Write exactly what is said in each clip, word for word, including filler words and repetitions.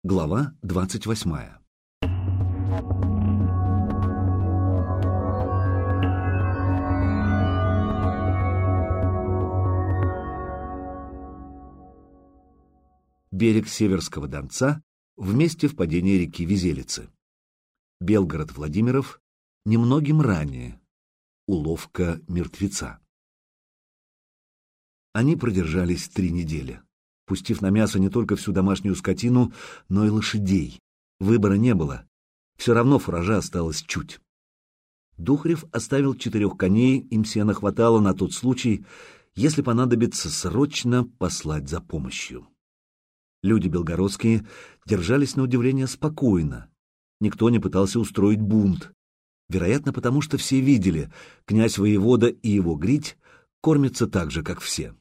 Глава двадцать восьмая. Берег Северского Донца в месте впадения реки Визелицы. Белгород-Владимиров немногим ранее. Уловка мертвеца. Они продержались три недели, пустив на мясо не только всю домашнюю скотину, но и лошадей. Выбора не было. Все равно фуража осталось чуть. Духарев оставил четырех коней, им сена хватало на тот случай, если понадобится срочно послать за помощью. Люди белгородские держались на удивление спокойно. Никто не пытался устроить бунт. Вероятно, потому что все видели, князь-воевода и его грить кормятся так же, как все.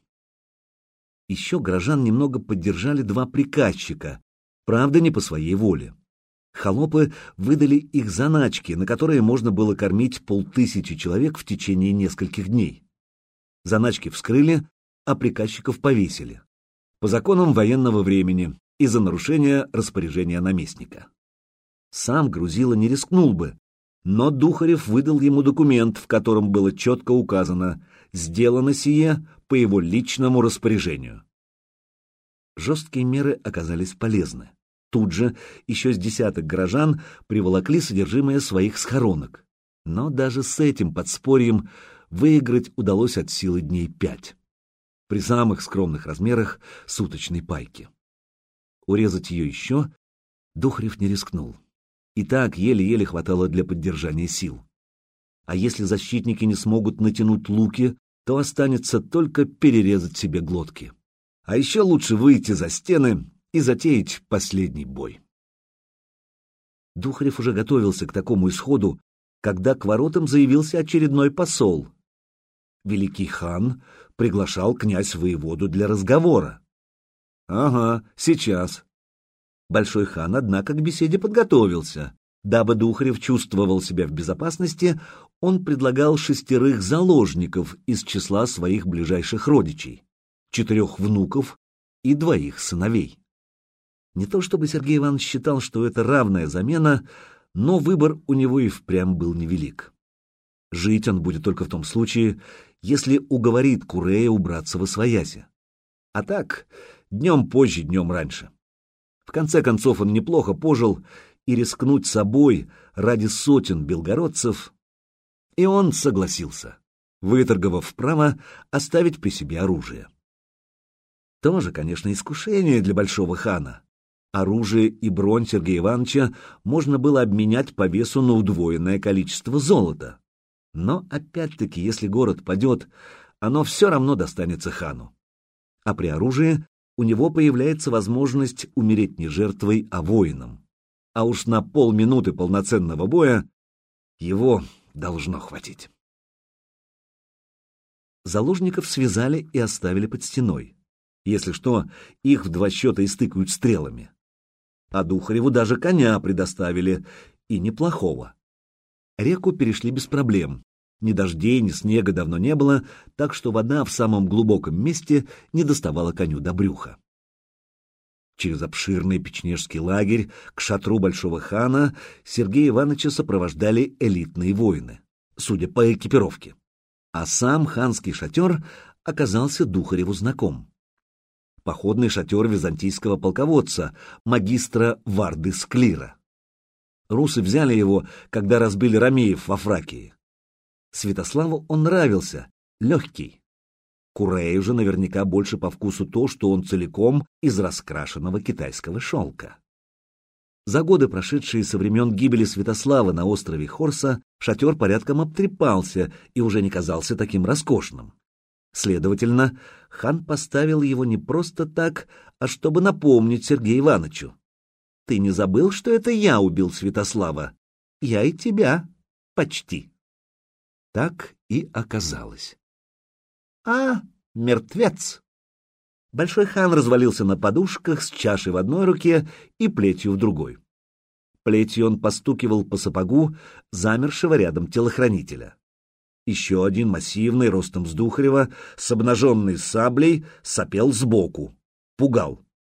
Еще горожан немного поддержали два приказчика, правда, не по своей воле. Холопы выдали их заначки, на которые можно было кормить полтысячи человек в течение нескольких дней. Заначки вскрыли, а приказчиков повесили. По законам военного времени и за нарушение распоряжения наместника. Сам Грузила не рискнул бы, но Духарев выдал ему документ, в котором было четко указано: сделано сие по его личному распоряжению. Жесткие меры оказались полезны. Тут же еще с десяток горожан приволокли содержимое своих схоронок. Но даже с этим подспорьем выиграть удалось от силы дней пять. При самых скромных размерах суточной пайки. Урезать ее еще Духарев не рискнул. И так еле-еле хватало для поддержания сил. А если защитники не смогут натянуть луки, то останется только перерезать себе глотки. А еще лучше выйти за стены и затеять последний бой. Духарев уже готовился к такому исходу, когда к воротам заявился очередной посол. Великий хан приглашал князь-воеводу для разговора. Ага, сейчас. Большой хан, однако, к беседе подготовился. Дабы Духарев чувствовал себя в безопасности, он предлагал шестерых заложников из числа своих ближайших родичей, четырех внуков и двоих сыновей. Не то чтобы Сергей Иванович считал, что это равная замена, но выбор у него и впрямь был невелик. Жить он будет только в том случае, если уговорит Курея убраться восвояси. А так, днем позже, днем раньше. В конце концов, он неплохо пожил, и рискнуть собой ради сотен белгородцев, и он согласился, выторговав право оставить при себе оружие. Тоже, конечно, искушение для большого хана. Оружие и бронь Сергея Ивановича можно было обменять по весу на удвоенное количество золота. Но, опять-таки, если город падет, оно все равно достанется хану. А при оружии у него появляется возможность умереть не жертвой, а воином. А уж на полминуты полноценного боя его должно хватить. Заложников связали и оставили под стеной. Если что, их в два счета истыкают стрелами. А Духареву даже коня предоставили, и неплохого. Реку перешли без проблем. Ни дождей, ни снега давно не было, так что вода в самом глубоком месте не доставала коню до брюха. Через обширный печенежский лагерь к шатру большого хана Сергея Ивановича сопровождали элитные воины, судя по экипировке. А сам ханский шатер оказался Духареву знаком. Походный шатер византийского полководца, магистра Варды Склира. Русы взяли его, когда разбили ромеев во Фракии. Святославу он нравился, легкий. Курею же наверняка больше по вкусу то, что он целиком из раскрашенного китайского шелка. За годы, прошедшие со времен гибели Святослава на острове Хорса, шатер порядком обтрепался и уже не казался таким роскошным. Следовательно, хан поставил его не просто так, а чтобы напомнить Сергею Ивановичу: «Ты не забыл, что это я убил Святослава? Я и тебя. Почти». Так и оказалось. А, мертвец! Большой хан развалился на подушках с чашей в одной руке и плетью в другой. Плетью он постукивал по сапогу замершего рядом телохранителя. Еще один массивный, ростом с Духарева, с обнаженной саблей, сопел сбоку, пугал.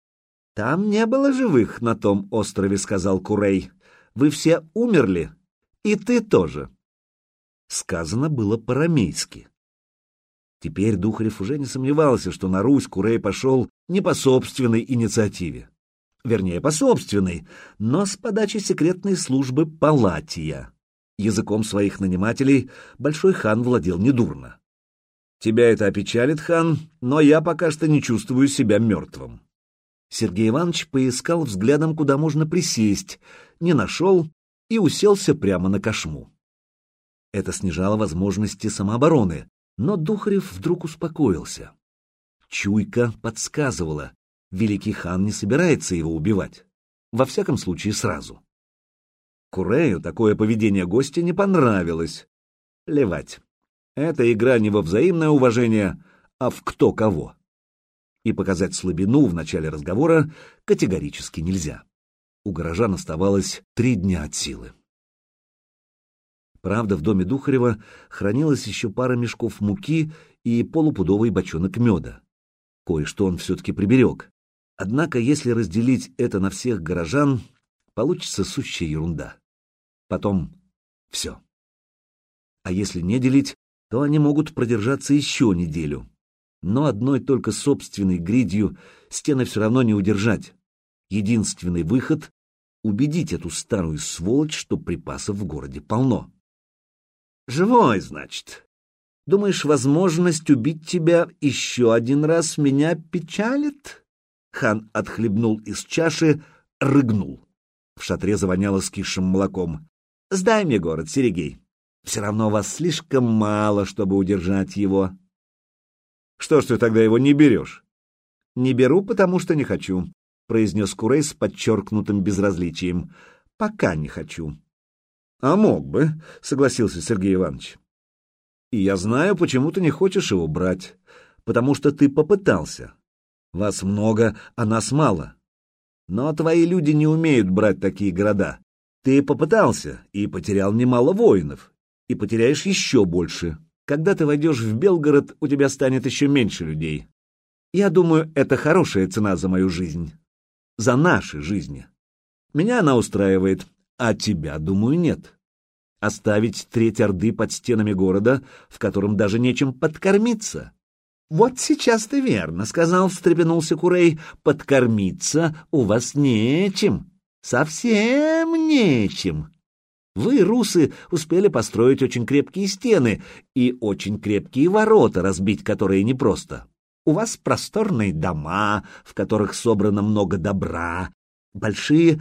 Там не было живых на том острове, сказал Курей. Вы все умерли, и ты тоже. Сказано было по-рамейски. Теперь Духарев уже не сомневался, что на Русь Курей пошел не по собственной инициативе. Вернее, по собственной, но с подачи секретной службы Палатия. Языком своих нанимателей большой хан владел недурно. «Тебя это опечалит, хан, но я пока что не чувствую себя мертвым». Сергей Иванович поискал взглядом, куда можно присесть, не нашел и уселся прямо на кошму. Это снижало возможности самообороны, но Духарев вдруг успокоился. Чуйка подсказывала, великий хан не собирается его убивать, во всяком случае сразу. Курею такое поведение гостя не понравилось. Плевать. Эта игра не во взаимное уважение, а в кто кого. И показать слабину в начале разговора категорически нельзя. У горожан оставалось три дня от силы. Правда, в доме Духарева хранилась еще пара мешков муки и полупудовый бочонок меда. Кое-что он все-таки приберег. Однако, если разделить это на всех горожан, получится сущая ерунда. Потом все. А если не делить, то они могут продержаться еще неделю. Но одной только собственной гридью стены все равно не удержать. Единственный выход — убедить эту старую сволочь, что припасов в городе полно. «Живой, значит? Думаешь, возможность убить тебя еще один раз меня печалит?» Хан отхлебнул из чаши, рыгнул. В шатре завоняло скисшим молоком. «Сдай мне город, Серегей. Все равно вас слишком мало, чтобы удержать его». «Что ж ты тогда его не берешь?» «Не беру, потому что не хочу», — произнес Курей с подчеркнутым безразличием. «Пока не хочу». «А мог бы», — согласился Сергей Иванович. «И я знаю, почему ты не хочешь его брать. Потому что ты попытался. Вас много, а нас мало. Но твои люди не умеют брать такие города. Ты попытался и потерял немало воинов. И потеряешь еще больше. Когда ты войдешь в Белгород, у тебя станет еще меньше людей. Я думаю, это хорошая цена за мою жизнь. За наши жизни. Меня она устраивает, а тебя, думаю, нет. Оставить треть Орды под стенами города, в котором даже нечем подкормиться. Вот сейчас ты верно сказал, встрепенулся Курей. Подкормиться у вас нечем. Совсем нечем. Вы, русы, успели построить очень крепкие стены и очень крепкие ворота разбить, которые непросто. У вас просторные дома, в которых собрано много добра, большие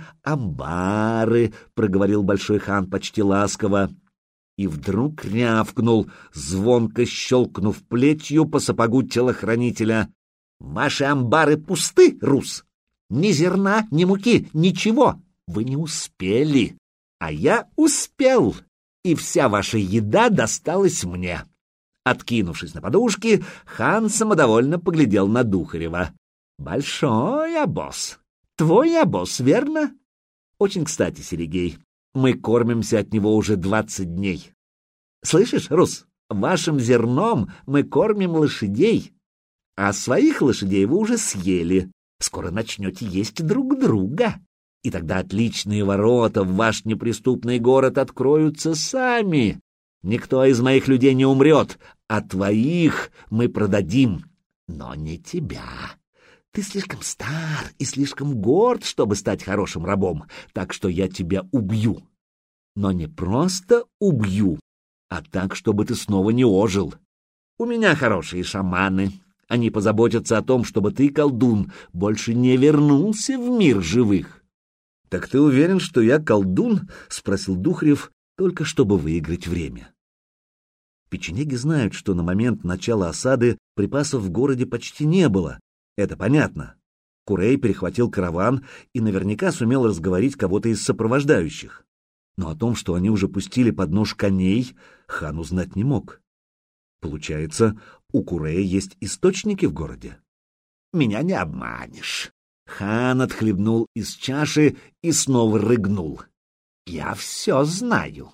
амбары, — проговорил большой хан почти ласково, и вдруг рявкнул, звонко щелкнув плетью по сапогу телохранителя. «Ваши амбары пусты, рус! Ни зерна, ни муки, ничего! Вы не успели! А я успел, и вся ваша еда досталась мне». Откинувшись на подушки, хан самодовольно поглядел на Духарева. «Большой обоз. Твой обоз, верно? Очень кстати, Серегей, мы кормимся от него уже двадцать дней. Слышишь, Рус, вашим зерном мы кормим лошадей, а своих лошадей вы уже съели. Скоро начнете есть друг друга. И тогда отличные ворота в ваш неприступный город откроются сами. Никто из моих людей не умрет, а твоих мы продадим, но не тебя. Ты слишком стар и слишком горд, чтобы стать хорошим рабом, так что я тебя убью. Но не просто убью, а так, чтобы ты снова не ожил. У меня хорошие шаманы. Они позаботятся о том, чтобы ты, колдун, больше не вернулся в мир живых». «Так ты уверен, что я колдун?» — спросил Духарев, только чтобы выиграть время. Печенеги знают, что на момент начала осады припасов в городе почти не было. Это понятно. Курей перехватил караван и наверняка сумел разговорить кого-то из сопровождающих. Но о том, что они уже пустили под нож коней, хан узнать не мог. Получается, у Курея есть источники в городе? «Меня не обманешь». Хан отхлебнул из чаши и снова рыгнул. «Я все знаю».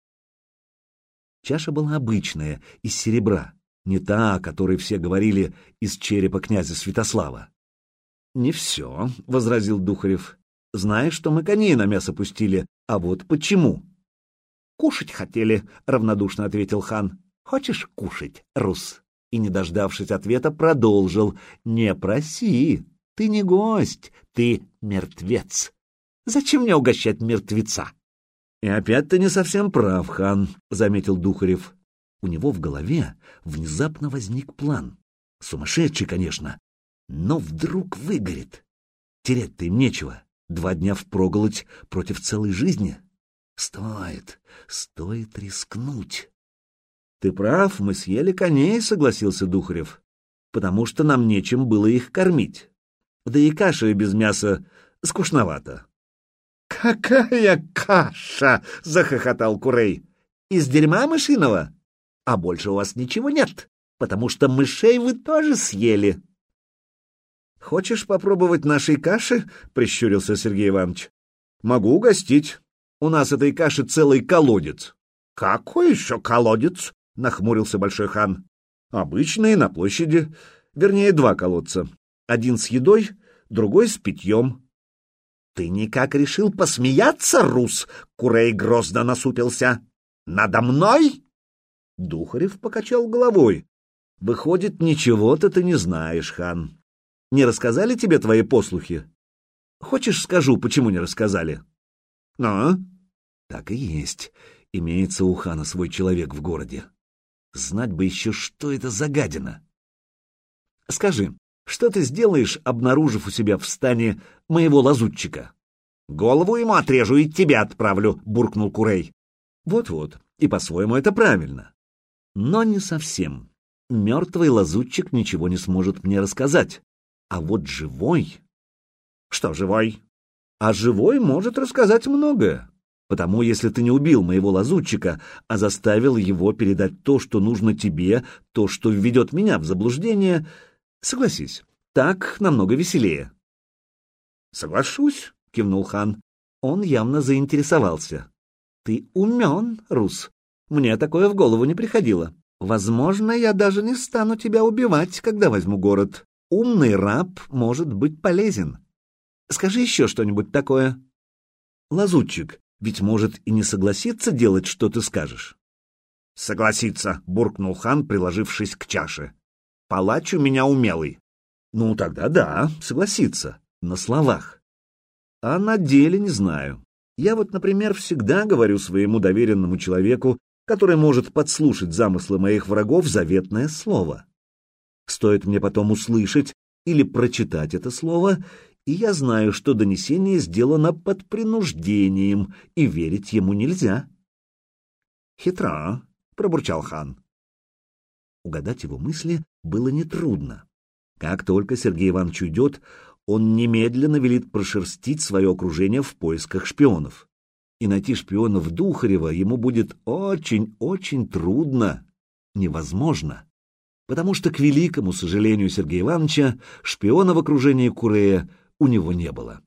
Чаша была обычная, из серебра, не та, о которой все говорили, из черепа князя Святослава. Не все, — возразил Духарев. Знаешь, что мы коней на мясо пустили, а вот почему? Кушать хотели, — равнодушно ответил хан. Хочешь кушать, Рус? И, не дождавшись ответа, продолжил. Не проси, ты не гость, ты мертвец. Зачем мне угощать мертвеца? И опять ты не совсем прав, хан, — заметил Духарев. У него в голове внезапно возник план. Сумасшедший, конечно, но вдруг выгорит. Терять-то им нечего. Два дня впроголодь против целой жизни. Стоит, стоит рискнуть. Ты прав, мы съели коней, — согласился Духарев, — потому что нам нечем было их кормить. Да и каша без мяса скучновато. «Какая каша!» — захохотал Курей. «Из дерьма мышиного? А больше у вас ничего нет, потому что мышей вы тоже съели». «Хочешь попробовать нашей каши?» — прищурился Сергей Иванович. «Могу угостить. У нас этой каши целый колодец». «Какой еще колодец?» — нахмурился Большой хан. «Обычный, на площади. Вернее, два колодца. Один с едой, другой с питьем». «Ты никак решил посмеяться, Рус?» — Курей грозно насупился. «Надо мной?» Духарев покачал головой. «Выходит, ничего-то ты не знаешь, хан. Не рассказали тебе твои послухи? Хочешь, скажу, почему не рассказали?» «Ну?» «Так и есть. Имеется у хана свой человек в городе. Знать бы еще, что это за гадина. Скажи, что ты сделаешь, обнаружив у себя в стане моего лазутчика?» «Голову ему отрежу и тебя отправлю», — буркнул Курей. «Вот-вот, и по-своему это правильно. Но не совсем. Мертвый лазутчик ничего не сможет мне рассказать. А вот живой...» «Что живой?» «А живой может рассказать многое. Потому если ты не убил моего лазутчика, а заставил его передать то, что нужно тебе, то, что введет меня в заблуждение, согласись, так намного веселее». «Соглашусь», — кивнул хан. Он явно заинтересовался. «Ты умен, Рус. Мне такое в голову не приходило. Возможно, я даже не стану тебя убивать, когда возьму город. Умный раб может быть полезен. Скажи еще что-нибудь такое». «Лазутчик ведь может и не согласиться делать, что ты скажешь». «Согласится», — буркнул хан, приложившись к чаше. «Палач у меня умелый». «Ну, тогда да, согласится. На словах. А на деле не знаю. Я вот, например, всегда говорю своему доверенному человеку, который может подслушать замыслы моих врагов, заветное слово. Стоит мне потом услышать или прочитать это слово, и я знаю, что донесение сделано под принуждением, и верить ему нельзя». «Хитро», — пробурчал хан. Угадать его мысли было нетрудно. Как только Сергей Иванович уйдет, он немедленно велит прошерстить свое окружение в поисках шпионов. И найти шпионов Духарева ему будет очень-очень трудно, невозможно, потому что, к великому сожалению Сергея Ивановича, шпиона в окружении Курея у него не было.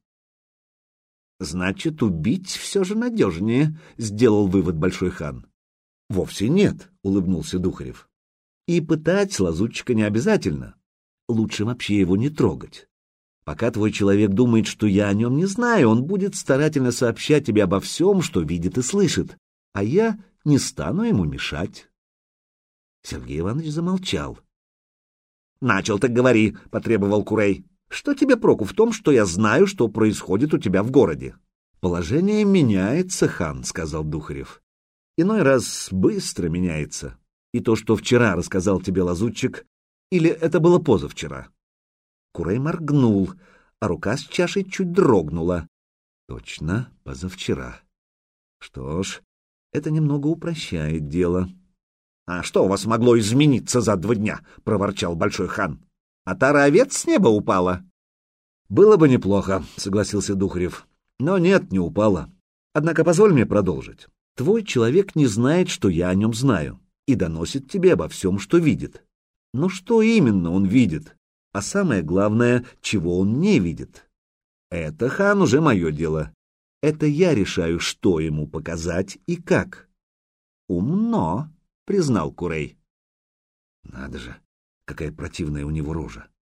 «Значит, убить все же надежнее», — сделал вывод Большой хан. «Вовсе нет», — улыбнулся Духарев. «И пытать лазутчика не обязательно. Лучше вообще его не трогать. Пока твой человек думает, что я о нем не знаю, он будет старательно сообщать тебе обо всем, что видит и слышит, а я не стану ему мешать». Сергей Иванович замолчал. «Начал, так говори», — потребовал Курей. «Что тебе проку в том, что я знаю, что происходит у тебя в городе?» «Положение меняется, хан», — сказал Духарев. «Иной раз быстро меняется. И то, что вчера рассказал тебе лазутчик, или это было позавчера?» Курей моргнул, а рука с чашей чуть дрогнула. «Точно, позавчера. Что ж, это немного упрощает дело». «А что у вас могло измениться за два дня?» — проворчал Большой хан. «Отара овец с неба упала?» «Было бы неплохо», — согласился Духарев. «Но нет, не упала. Однако позволь мне продолжить. Твой человек не знает, что я о нем знаю, и доносит тебе обо всем, что видит. Но что именно он видит? А самое главное, чего он не видит? Это, хан, уже мое дело. Это я решаю, что ему показать и как». «Умно», признал Курей. Надо же, какая противная у него рожа.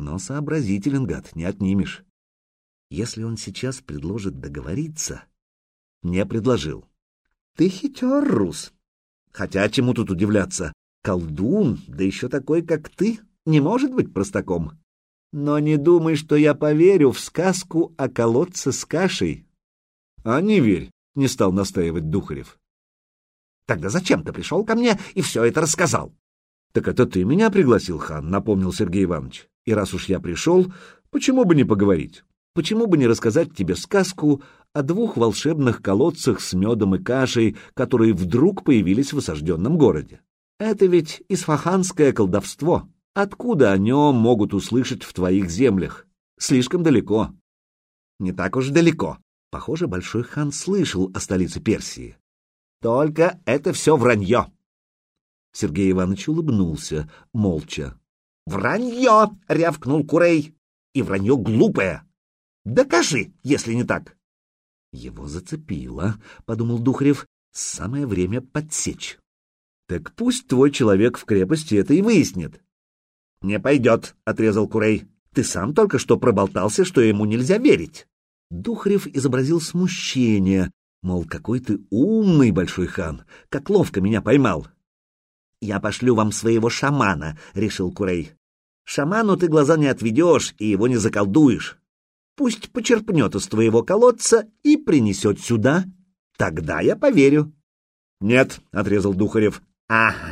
но сообразителен гад, не отнимешь. Если он сейчас предложит договориться... Не предложил. Ты хитер, Рус. Хотя чему тут удивляться? Колдун, да еще такой, как ты, не может быть простаком. Но не думай, что я поверю в сказку о колодце с кашей. А не верь, не стал настаивать Духарев. Тогда зачем ты пришел ко мне и все это рассказал? Так это ты меня пригласил, хан, напомнил Сергей Иванович. И раз уж я пришел, почему бы не поговорить? Почему бы не рассказать тебе сказку о двух волшебных колодцах с медом и кашей, которые вдруг появились в осажденном городе? Это ведь исфаханское колдовство. Откуда о нем могут услышать в твоих землях? Слишком далеко. Не так уж далеко. Похоже, большой хан слышал о столице Персии. Только это все вранье. Сергей Иванович улыбнулся, молча. «Вранье!» — рявкнул Курей. «И вранье глупое! Докажи, если не так!» Его зацепило, — подумал Духарев, — самое время подсечь. Так пусть твой человек в крепости это и выяснит. Не пойдет, — отрезал Курей. Ты сам только что проболтался, что ему нельзя верить. Духарев изобразил смущение, мол, какой ты умный, большой хан, как ловко меня поймал. Я пошлю вам своего шамана, — решил Курей. Шаману ты глаза не отведешь и его не заколдуешь. Пусть почерпнет из твоего колодца и принесет сюда. Тогда я поверю. — Нет, — отрезал Духарев. —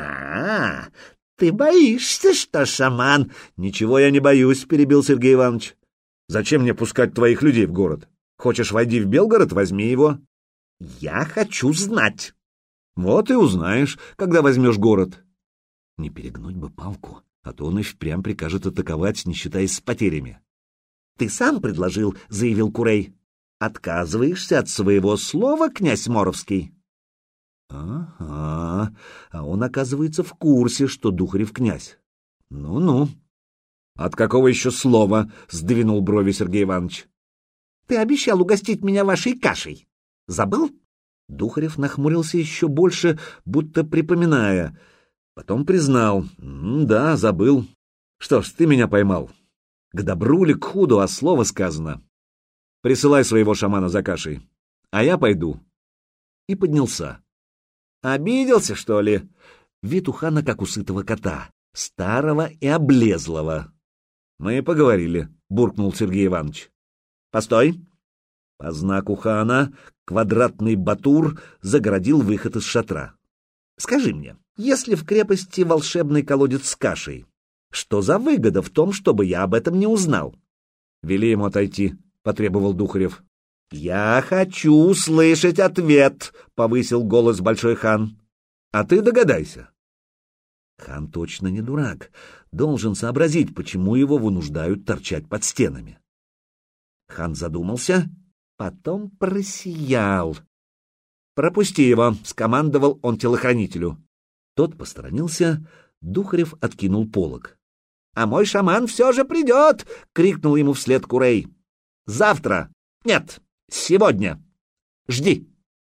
Ага, ты боишься, что шаман... — Ничего я не боюсь, — перебил Сергей Иванович. — Зачем мне пускать твоих людей в город? Хочешь войди в Белгород, возьми его. — Я хочу знать. — Вот и узнаешь, когда возьмешь город. Не перегнуть бы палку, а то он и впрямь прикажет атаковать, не считаясь с потерями. — Ты сам предложил, — заявил Курей. — Отказываешься от своего слова, князь Моровский? — Ага, а он, оказывается, в курсе, что Духарев князь. Ну-ну. — От какого еще слова? — сдвинул брови Сергей Иванович. — Ты обещал угостить меня вашей кашей. Забыл? Духарев нахмурился еще больше, будто припоминая. Потом признал. — Да, забыл. Что ж, ты меня поймал. К добру ли, к худу, а слово сказано. Присылай своего шамана за кашей, а я пойду. И поднялся. Обиделся, что ли? Вид у хана как у сытого кота, старого и облезлого. Мы поговорили, буркнул Сергей Иванович. Постой. По знаку хана квадратный батур загородил выход из шатра. Скажи мне, если в крепости волшебный колодец с кашей, что за выгода в том, чтобы я об этом не узнал? Вели ему отойти, потребовал Духарев. Я хочу услышать ответ, повысил голос большой хан. А ты догадайся. Хан точно не дурак, должен сообразить, почему его вынуждают торчать под стенами. Хан задумался, потом просиял. «Пропусти его», — скомандовал он телохранителю. Тот посторонился, Духарев откинул полог. «А мой шаман все же придет!» — крикнул ему вслед Курей. «Завтра! Нет, сегодня! Жди!»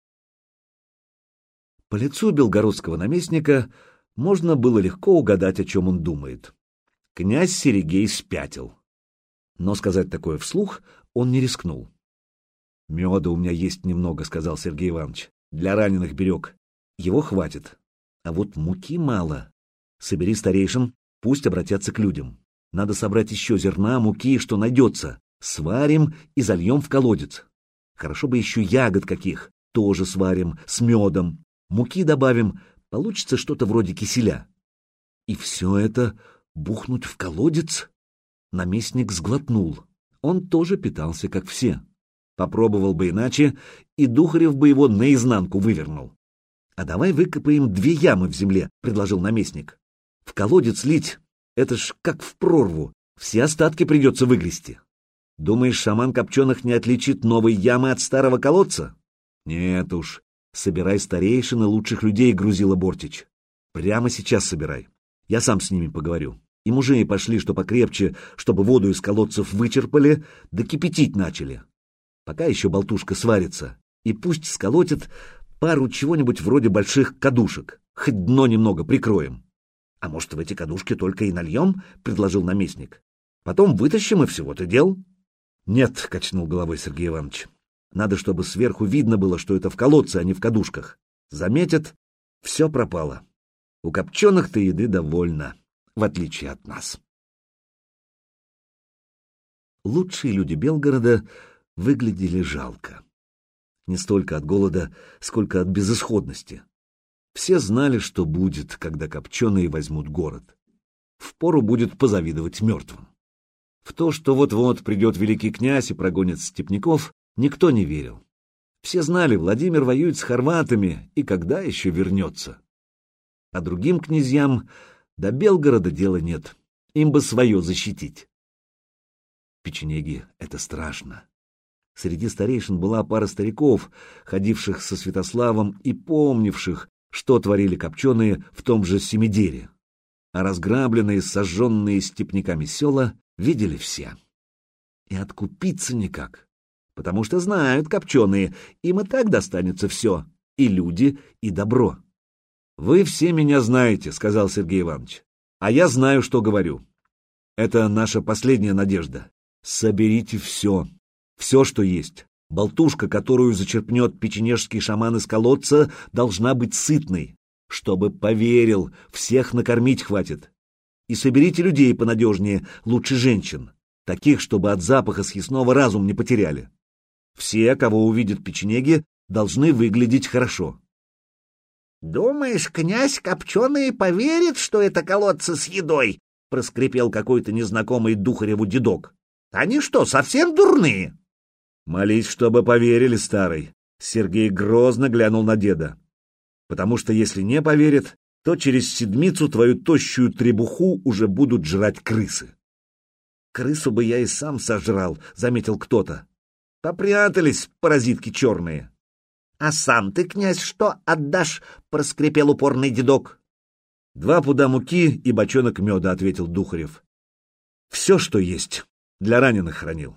По лицу белгородского наместника можно было легко угадать, о чем он думает. Князь Серегей спятил. Но сказать такое вслух он не рискнул. «Меда у меня есть немного», — сказал Сергей Иванович. «Для раненых берег. Его хватит. А вот муки мало. Собери старейшин, пусть обратятся к людям. Надо собрать еще зерна, муки, что найдется. Сварим и зальем в колодец. Хорошо бы еще ягод каких. Тоже сварим, с медом. Муки добавим. Получится что-то вроде киселя. И все это бухнуть в колодец?» Наместник сглотнул. Он тоже питался, как все. Попробовал бы иначе, и Духарев бы его наизнанку вывернул. — А давай выкопаем две ямы в земле, — предложил наместник. — В колодец лить — это ж как в прорву, все остатки придется выгрести. Думаешь, шаман Копченых не отличит новой ямы от старого колодца? Нет уж, собирай старейшин и лучших людей, грузила Бортич. Прямо сейчас собирай, я сам с ними поговорю. И мужей пошли, что покрепче, чтобы воду из колодцев вычерпали, да кипятить начали. Пока еще болтушка сварится, и пусть сколотит пару чего-нибудь вроде больших кадушек, хоть дно немного прикроем. — А может, в эти кадушки только и нальем? — предложил наместник. Потом вытащим, и всего-то дел. Нет, — качнул головой Сергей Иванович. Надо, чтобы сверху видно было, что это в колодце, а не в кадушках. Заметят, все пропало. У копченых-то еды довольно, в отличие от нас. Лучшие люди Белгорода выглядели жалко. Не столько от голода, сколько от безысходности. Все знали, что будет, когда копченые возьмут город. Впору будет позавидовать мертвым. В то, что вот-вот придет великий князь и прогонит степняков, никто не верил. Все знали, Владимир воюет с хорватами, и когда еще вернется. А другим князьям до Белгорода дела нет, им бы свое защитить. Печенеги — это страшно. Среди старейшин была пара стариков, ходивших со Святославом и помнивших, что творили копченые в том же Семидере. А разграбленные, сожженные степняками села видели все. И откупиться никак, потому что знают копченые, им и так достанется все, и люди, и добро. «Вы все меня знаете», — сказал Сергей Иванович, — «а я знаю, что говорю. Это наша последняя надежда. Соберите все, все, что есть. Болтушка, которую зачерпнет печенежский шаман из колодца, должна быть сытной, чтобы поверил, всех накормить хватит. И соберите людей понадежнее, лучше женщин, таких, чтобы от запаха съестного разум не потеряли. Все, кого увидят печенеги, должны выглядеть хорошо». «Думаешь, князь Копченый поверит, что это колодцы с едой?» — проскрипел какой-то незнакомый Духареву дедок. «Они что, совсем дурные?» «Молись, чтобы поверили, старый», — Сергей грозно глянул на деда. «Потому что если не поверят, то через седмицу твою тощую требуху уже будут жрать крысы». «Крысу бы я и сам сожрал», — заметил кто-то. «Попрятались, паразитки черные». «А сам ты, князь, что отдашь?» — проскрипел упорный дедок. «Два пуда муки и бочонок меда», — ответил Духарев. «Все, что есть, для раненых хранил».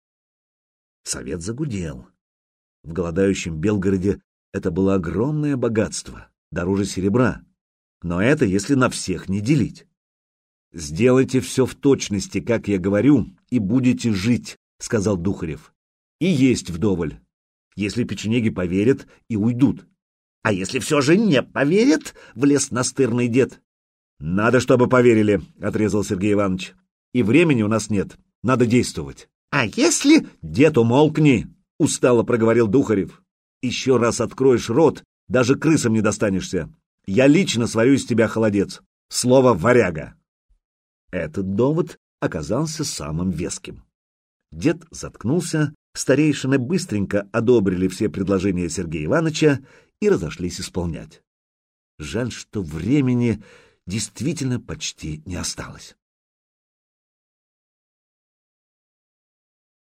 Совет загудел. В голодающем Белгороде это было огромное богатство, дороже серебра. Но это если на всех не делить. «Сделайте все в точности, как я говорю, и будете жить», — сказал Духарев. «И есть вдоволь, если печенеги поверят и уйдут». «А если все же не поверят?» — влез настырный дед. «Надо, чтобы поверили», — отрезал Сергей Иванович. «И времени у нас нет, надо действовать». «А если...» «Дед, умолкни!» — устало проговорил Духарев. «Еще раз откроешь рот, даже крысам не достанешься. Я лично сварю из тебя холодец. Слово «варяга». Этот довод оказался самым веским. Дед заткнулся, старейшины быстренько одобрили все предложения Сергея Ивановича и разошлись исполнять. Жаль, что времени действительно почти не осталось.